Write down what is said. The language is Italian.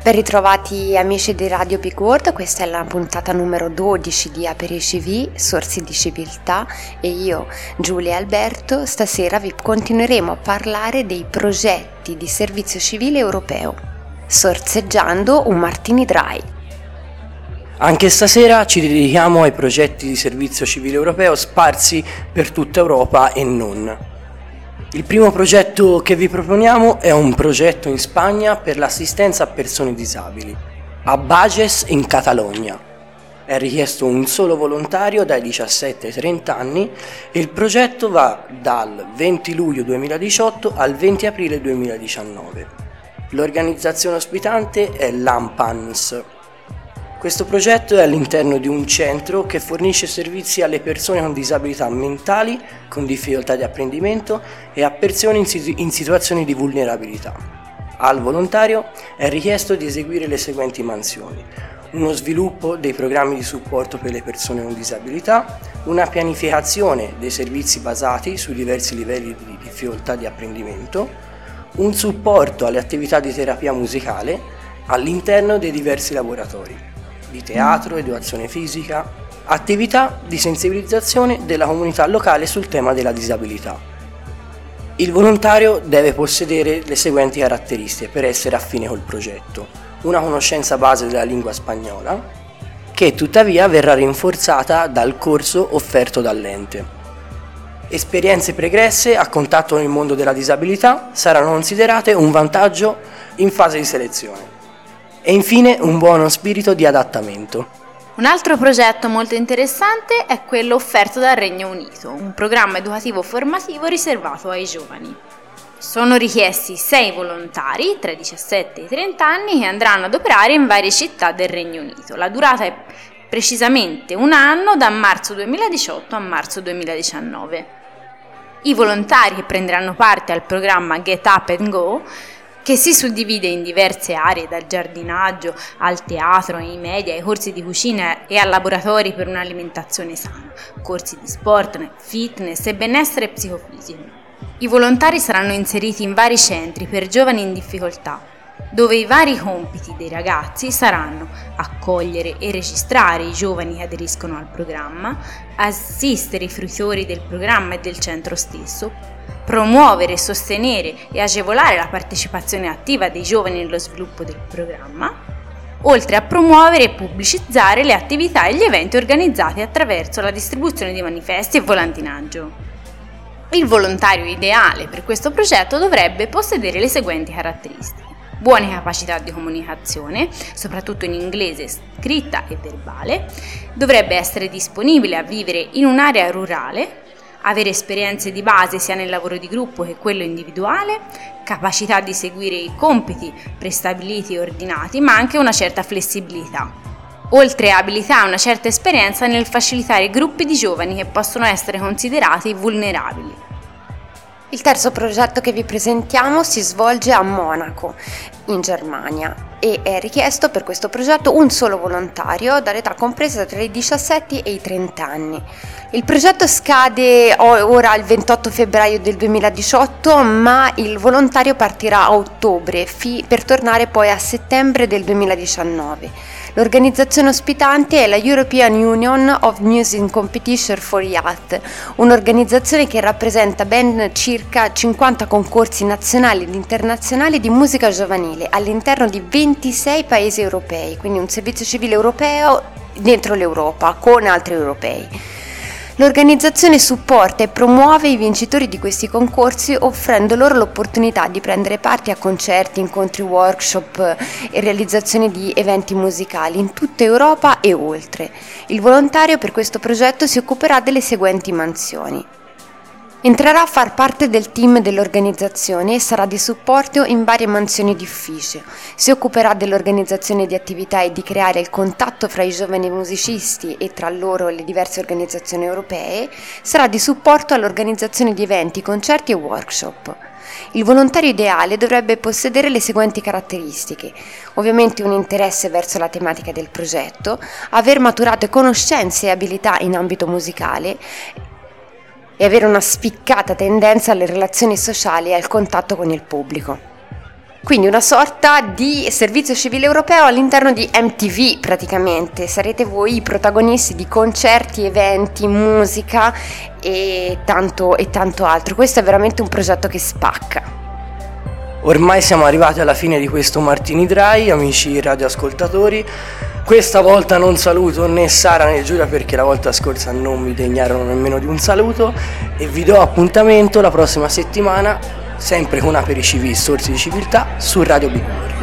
Ben ritrovati amici di Radio Big World, questa è la puntata numero 12 di APRICV, Sorsi di Civiltà, e io, Giulia e Alberto, stasera vi continueremo a parlare dei progetti di servizio civile europeo, sorseggiando un Martini Dry. Anche stasera ci dedichiamo ai progetti di servizio civile europeo sparsi per tutta Europa e non. Il primo progetto che vi proponiamo è un progetto in Spagna per l'assistenza a persone disabili, a Bages in Catalogna. È richiesto un solo volontario dai 17 ai 30 anni e il progetto va dal 20 luglio 2018 al 20 aprile 2019. L'organizzazione ospitante è l'AMPANS. Questo progetto è all'interno di un centro che fornisce servizi alle persone con disabilità mentali, con difficoltà di apprendimento e a persone in situazioni di vulnerabilità. Al volontario è richiesto di eseguire le seguenti mansioni: uno sviluppo dei programmi di supporto per le persone con disabilità, una pianificazione dei servizi basati sui diversi livelli di difficoltà di apprendimento, un supporto alle attività di terapia musicale all'interno dei diversi laboratori di teatro, educazione fisica, attività di sensibilizzazione della comunità locale sul tema della disabilità. Il volontario deve possedere le seguenti caratteristiche per essere affine col progetto: una conoscenza base della lingua spagnola, che tuttavia verrà rinforzata dal corso offerto dall'ente. Esperienze pregresse a contatto con il mondo della disabilità saranno considerate un vantaggio in fase di selezione. E infine un buono spirito di adattamento. Un altro progetto molto interessante è quello offerto dal Regno Unito, un programma educativo formativo riservato ai giovani. Sono richiesti 6 volontari tra i 17 e i 30 anni che andranno ad operare in varie città del Regno Unito. La durata è precisamente un anno, da marzo 2018 a marzo 2019. I volontari che prenderanno parte al programma Get Up and Go, che si suddivide in diverse aree, dal giardinaggio al teatro, ai media, ai corsi di cucina e a laboratori per un'alimentazione sana, corsi di sport, fitness e benessere psicofisico. I volontari saranno inseriti in vari centri per giovani in difficoltà, dove i vari compiti dei ragazzi saranno accogliere e registrare i giovani che aderiscono al programma, assistere i fruitori del programma e del centro stesso, promuovere, sostenere e agevolare la partecipazione attiva dei giovani nello sviluppo del programma, oltre a promuovere e pubblicizzare le attività e gli eventi organizzati attraverso la distribuzione di manifesti e volantinaggio. Il volontario ideale per questo progetto dovrebbe possedere le seguenti caratteristiche: buone capacità di comunicazione, soprattutto in inglese scritta e verbale, dovrebbe essere disponibile a vivere in un'area rurale, avere esperienze di base sia nel lavoro di gruppo che quello individuale, capacità di seguire i compiti prestabiliti e ordinati, ma anche una certa flessibilità. Oltre a abilità, una certa esperienza nel facilitare gruppi di giovani che possono essere considerati vulnerabili. Il terzo progetto che vi presentiamo si svolge a Monaco, in Germania, e è richiesto per questo progetto un solo volontario dall'età compresa tra i 17 e i 30 anni. Il progetto scade ora il 28 febbraio del 2018, ma il volontario partirà a ottobre per tornare poi a settembre del 2019. L'organizzazione ospitante è la European Union of Music Competition for Youth, un'organizzazione che rappresenta ben circa 50 concorsi nazionali ed internazionali di musica giovanile all'interno di 26 paesi europei, quindi un servizio civile europeo dentro l'Europa con altri europei. L'organizzazione supporta e promuove i vincitori di questi concorsi, offrendo loro l'opportunità di prendere parte a concerti, incontri, workshop e realizzazione di eventi musicali in tutta Europa e oltre. Il volontario per questo progetto si occuperà delle seguenti mansioni: entrerà a far parte del team dell'organizzazione e sarà di supporto in varie mansioni di ufficio. Si occuperà dell'organizzazione di attività e di creare il contatto fra i giovani musicisti e tra loro le diverse organizzazioni europee. Sarà di supporto all'organizzazione di eventi, concerti e workshop. Il volontario ideale dovrebbe possedere le seguenti caratteristiche: ovviamente un interesse verso la tematica del progetto, aver maturato conoscenze e abilità in ambito musicale e avere una spiccata tendenza alle relazioni sociali e al contatto con il pubblico. Quindi una sorta di servizio civile europeo all'interno di MTV praticamente. Sarete voi i protagonisti di concerti, eventi, musica e tanto altro. Questo è veramente un progetto che spacca. Ormai siamo arrivati alla fine di questo Martini Dry, amici radioascoltatori. Questa volta non saluto né Sara né Giulia perché la volta scorsa non mi degnarono nemmeno di un saluto, e vi do appuntamento la prossima settimana sempre con Apericivi, Sorsi di Civiltà, su Radio Big Word.